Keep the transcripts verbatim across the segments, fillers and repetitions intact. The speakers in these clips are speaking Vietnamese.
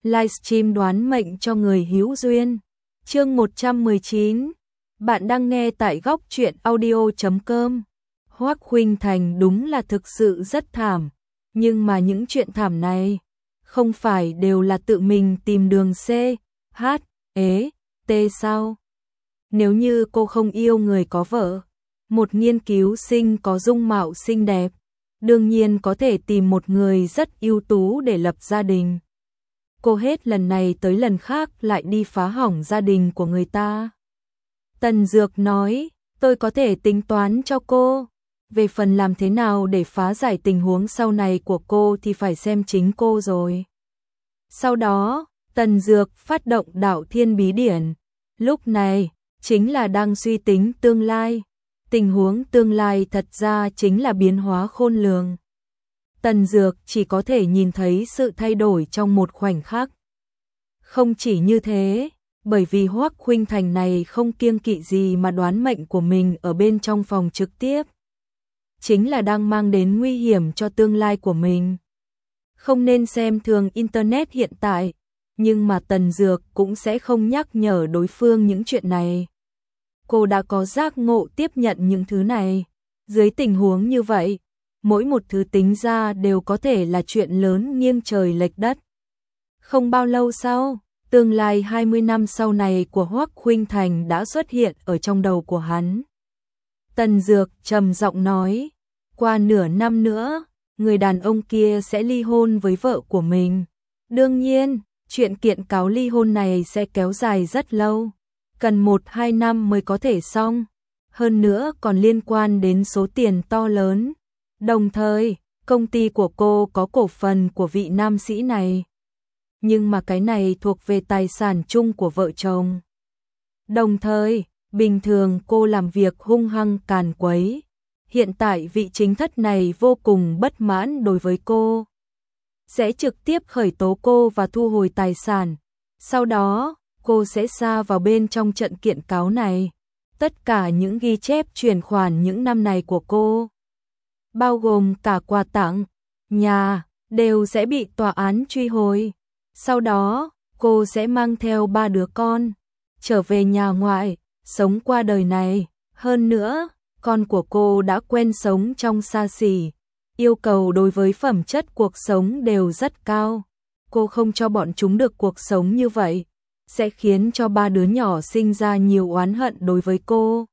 livestream đoán mệnh cho người hữu duyên. Chương một trăm mười chín. Bạn đang nghe tại góc truyện audio chấm com. Hoắc Khuynh Thành đúng là thực sự rất thảm, nhưng mà những chuyện thảm này không phải đều là tự mình tìm đường C, H, E, T sao? Nếu như cô không yêu người có vợ, một nghiên cứu sinh có dung mạo xinh đẹp, đương nhiên có thể tìm một người rất ưu tú để lập gia đình. Cô hết lần này tới lần khác lại đi phá hỏng gia đình của người ta. Tần Dược nói, tôi có thể tính toán cho cô. Về phần làm thế nào để phá giải tình huống sau này của cô thì phải xem chính cô rồi. Sau đó, Tần Dược phát động Đạo Thiên Bí Điển. Lúc này, chính là đang suy tính tương lai. Tình huống tương lai thật ra chính là biến hóa khôn lường. Tần Dược chỉ có thể nhìn thấy sự thay đổi trong một khoảnh khắc. Không chỉ như thế, bởi vì Hoắc Khuynh Thành này không kiêng kỵ gì mà đoán mệnh của mình ở bên trong phòng trực tiếp. Chính là đang mang đến nguy hiểm cho tương lai của mình. Không nên xem thường Internet hiện tại, nhưng mà Tần Dược cũng sẽ không nhắc nhở đối phương những chuyện này. Cô đã có giác ngộ tiếp nhận những thứ này. Dưới tình huống như vậy, mỗi một thứ tính ra đều có thể là chuyện lớn nghiêng trời lệch đất. Không bao lâu sau, tương lai hai mươi năm sau này của Hoắc Khuynh Thành đã xuất hiện ở trong đầu của hắn. Tần Dược trầm giọng nói, qua nửa năm nữa, người đàn ông kia sẽ ly hôn với vợ của mình. Đương nhiên, chuyện kiện cáo ly hôn này sẽ kéo dài rất lâu, cần một hai năm mới có thể xong. Hơn nữa còn liên quan đến số tiền to lớn. Đồng thời, công ty của cô có cổ phần của vị nam sĩ này. Nhưng mà cái này thuộc về tài sản chung của vợ chồng. Đồng thời, bình thường cô làm việc hung hăng càn quấy. Hiện tại vị chính thất này vô cùng bất mãn đối với cô. Sẽ trực tiếp khởi tố cô và thu hồi tài sản. Sau đó, cô sẽ sa vào bên trong trận kiện cáo này. Tất cả những ghi chép chuyển khoản những năm này của cô, bao gồm cả quà tặng, nhà, đều sẽ bị tòa án truy hồi. Sau đó, cô sẽ mang theo ba đứa con, trở về nhà ngoại, sống qua đời này. Hơn nữa, con của cô đã quen sống trong xa xỉ, yêu cầu đối với phẩm chất cuộc sống đều rất cao. Cô không cho bọn chúng được cuộc sống như vậy, sẽ khiến cho ba đứa nhỏ sinh ra nhiều oán hận đối với cô.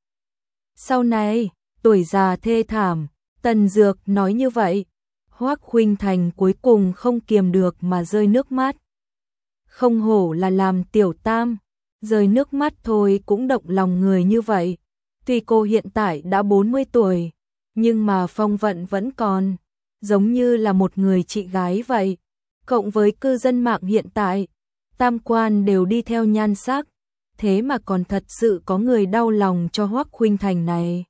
Sau này, tuổi già thê thảm, Tần Dược nói như vậy, Hoắc Khuynh Thành cuối cùng không kiềm được mà rơi nước mắt. Không hổ là làm tiểu tam, rơi nước mắt thôi cũng động lòng người như vậy. Tuy cô hiện tại đã bốn mươi tuổi, nhưng mà phong vận vẫn còn, giống như là một người chị gái vậy. Cộng với cư dân mạng hiện tại, tam quan đều đi theo nhan sắc, thế mà còn thật sự có người đau lòng cho Hoắc Khuynh Thành này.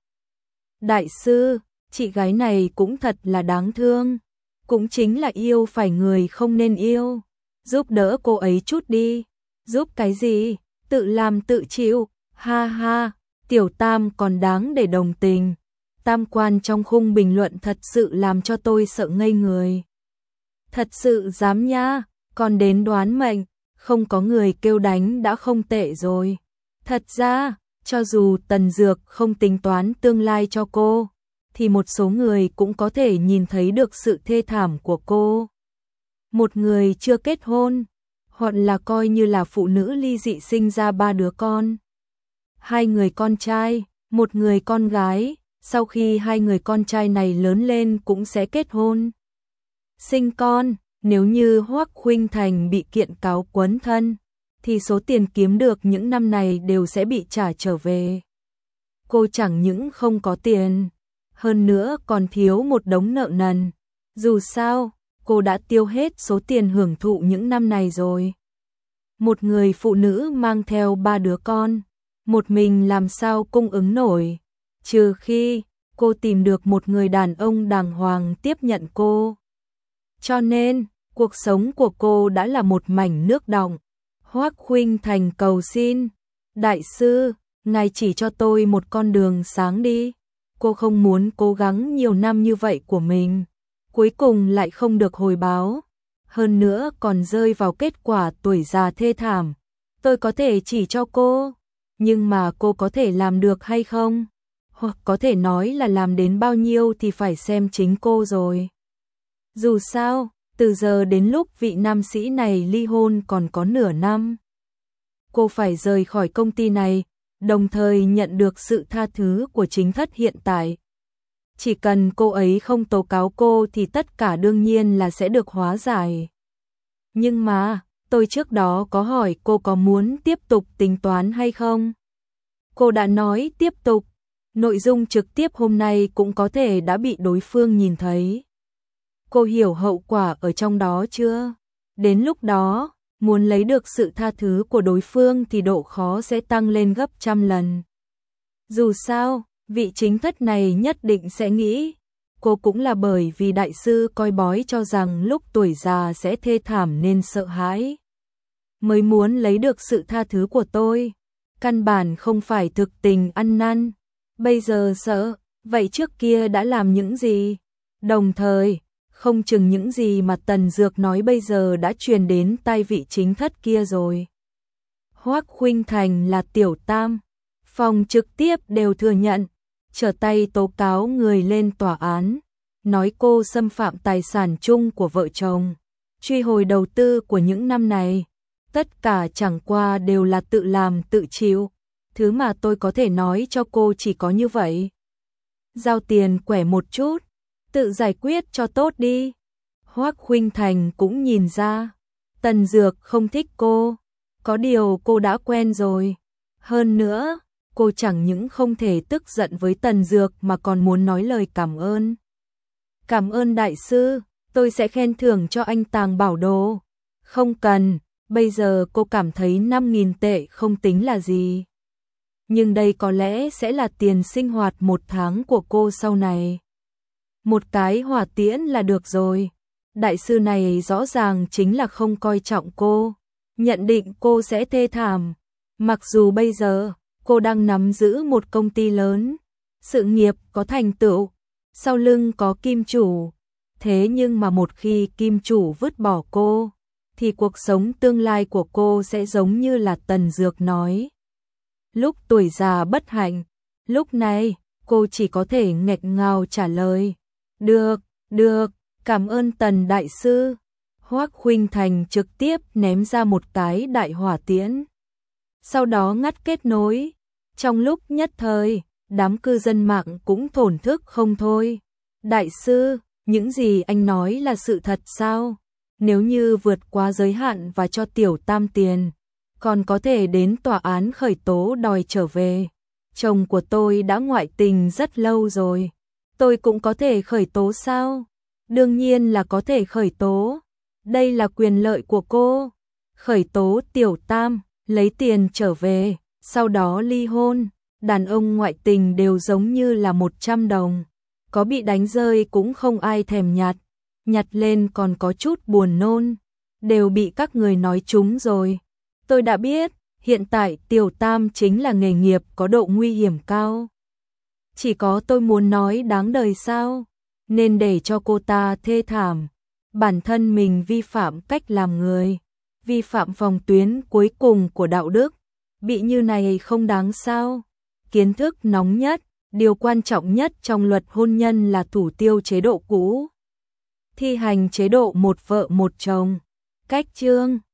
Đại sư, chị gái này cũng thật là đáng thương, cũng chính là yêu phải người không nên yêu, giúp đỡ cô ấy chút đi. Giúp cái gì, tự làm tự chịu, ha ha, tiểu tam còn đáng để đồng tình. Tam quan trong khung bình luận thật sự làm cho tôi sợ ngây người. Thật sự dám nha, còn đến đoán mệnh, không có người kêu đánh đã không tệ rồi. Thật ra, cho dù Tần Dược không tính toán tương lai cho cô, thì một số người cũng có thể nhìn thấy được sự thê thảm của cô. Một người chưa kết hôn, hoặc là coi như là phụ nữ ly dị sinh ra ba đứa con. Hai người con trai, một người con gái, sau khi hai người con trai này lớn lên cũng sẽ kết hôn. Sinh con, nếu như Hoắc Khuynh Thành bị kiện cáo quấn thân, thì số tiền kiếm được những năm này đều sẽ bị trả trở về. Cô chẳng những không có tiền, hơn nữa còn thiếu một đống nợ nần. Dù sao, cô đã tiêu hết số tiền hưởng thụ những năm này rồi. Một người phụ nữ mang theo ba đứa con, một mình làm sao cung ứng nổi, trừ khi cô tìm được một người đàn ông đàng hoàng tiếp nhận cô. Cho nên, cuộc sống của cô đã là một mảnh nước đọng. Hoắc Khuynh Thành cầu xin, đại sư, ngài chỉ cho tôi một con đường sáng đi. Cô không muốn cố gắng nhiều năm như vậy của mình, cuối cùng lại không được hồi báo. hơn nữa còn rơi vào kết quả tuổi già thê thảm. Tôi có thể chỉ cho cô, nhưng mà cô có thể làm được hay không? Hoặc có thể nói là làm đến bao nhiêu thì phải xem chính cô rồi. Dù sao, từ giờ đến lúc vị nam sĩ này ly hôn còn có nửa năm. Cô phải rời khỏi công ty này, đồng thời nhận được sự tha thứ của chính thất hiện tại. Chỉ cần cô ấy không tố cáo cô thì tất cả đương nhiên là sẽ được hóa giải. Nhưng mà, tôi trước đó có hỏi cô có muốn tiếp tục tính toán hay không? Cô đã nói tiếp tục. Nội dung trực tiếp hôm nay cũng có thể đã bị đối phương nhìn thấy. Cô hiểu hậu quả ở trong đó chưa? Đến lúc đó, muốn lấy được sự tha thứ của đối phương thì độ khó sẽ tăng lên gấp trăm lần. Dù sao, vị chính thất này nhất định sẽ nghĩ, cô cũng là bởi vì đại sư coi bói cho rằng lúc tuổi già sẽ thê thảm nên sợ hãi. Mới muốn lấy được sự tha thứ của tôi. Căn bản không phải thực tình ăn năn. Bây giờ sợ, vậy trước kia đã làm những gì? Đồng thời, không chừng những gì mà Tần Dược nói bây giờ đã truyền đến tai vị chính thất kia rồi. Hoắc Khuynh Thành là tiểu tam, phòng trực tiếp đều thừa nhận, trở tay tố cáo người lên tòa án, nói cô xâm phạm tài sản chung của vợ chồng, truy hồi đầu tư của những năm này. Tất cả chẳng qua đều là tự làm tự chịu, thứ mà tôi có thể nói cho cô chỉ có như vậy. Giao tiền quẻ một chút, tự giải quyết cho tốt đi. Hoắc Khuynh Thành cũng nhìn ra, Tần Dược không thích cô, có điều cô đã quen rồi. Hơn nữa, cô chẳng những không thể tức giận với Tần Dược mà còn muốn nói lời cảm ơn. Cảm ơn đại sư, tôi sẽ khen thưởng cho anh tàng bảo đồ. Không cần, bây giờ cô cảm thấy năm nghìn tệ không tính là gì. Nhưng đây có lẽ sẽ là tiền sinh hoạt một tháng của cô sau này. Một cái hỏa tiễn là được rồi. Đại sư này rõ ràng chính là không coi trọng cô, nhận định cô sẽ thê thảm. Mặc dù bây giờ, cô đang nắm giữ một công ty lớn, sự nghiệp có thành tựu, sau lưng có kim chủ. Thế nhưng mà một khi kim chủ vứt bỏ cô, thì cuộc sống tương lai của cô sẽ giống như là Tần Dược nói. Lúc tuổi già bất hạnh, lúc này cô chỉ có thể nghẹt ngào trả lời. Được, được, cảm ơn Tần đại sư. Hoắc Khuynh Thành trực tiếp ném ra một cái đại hỏa tiễn. Sau đó ngắt kết nối. Trong lúc nhất thời, đám cư dân mạng cũng thổn thức không thôi. Đại sư, những gì anh nói là sự thật sao? Nếu như vượt quá giới hạn và cho tiểu tam tiền, còn có thể đến tòa án khởi tố đòi trở về. Chồng của tôi đã ngoại tình rất lâu rồi. Tôi cũng có thể khởi tố sao? Đương nhiên là có thể khởi tố. Đây là quyền lợi của cô. Khởi tố tiểu tam, lấy tiền trở về, sau đó ly hôn. Đàn ông ngoại tình đều giống như là một trăm đồng. Có bị đánh rơi cũng không ai thèm nhặt. Nhặt lên còn có chút buồn nôn. Đều bị các người nói trúng rồi. Tôi đã biết, hiện tại tiểu tam chính là nghề nghiệp có độ nguy hiểm cao. Chỉ có tôi muốn nói đáng đời sao? Nên để cho cô ta thê thảm. Bản thân mình vi phạm cách làm người, vi phạm phòng tuyến cuối cùng của đạo đức. Bị như này không đáng sao? Kiến thức nóng nhất, điều quan trọng nhất trong luật hôn nhân là thủ tiêu chế độ cũ. Thi hành chế độ một vợ một chồng. Cách chương